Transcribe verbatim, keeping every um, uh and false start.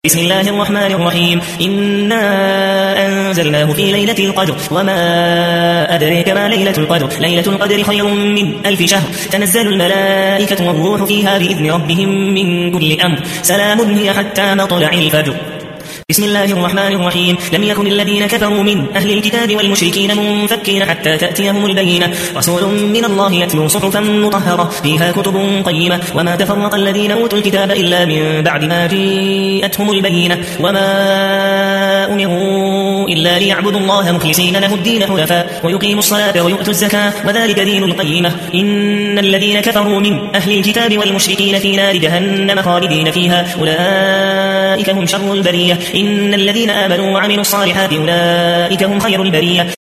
بسم الله الرحمن الرحيم إنا أنزلناه في ليلة القدر وما أدريك ما ليلة القدر ليلة القدر خير من ألف شهر تنزل الملائكة والروح فيها بإذن ربهم من كل أمر سلام هي حتى مطلع الفجر. بسم الله الرحمن الرحيم لم يكن الذين كفروا من أهل الكتاب والمشركين منفكين حتى تأتيهم البينة رسول من الله يتلو صحفا مطهرة فيها كتب قيمة وما تفرق الذين أوتوا الكتاب إلا من بعد ما جاءتهم البينة وما أمروا إلا ليعبدوا الله مخلصين له الدين حنفاء ويقيموا الصلاة ويؤتوا الزكاة وذلك دين القيمة. إن الذين كفروا من أهل الكتاب والمشركين في نار جهنم خالدين فيها أولئك هم شر البرية. إن الذين آمنوا وعملوا الصالحات أولئك هم خير البرية.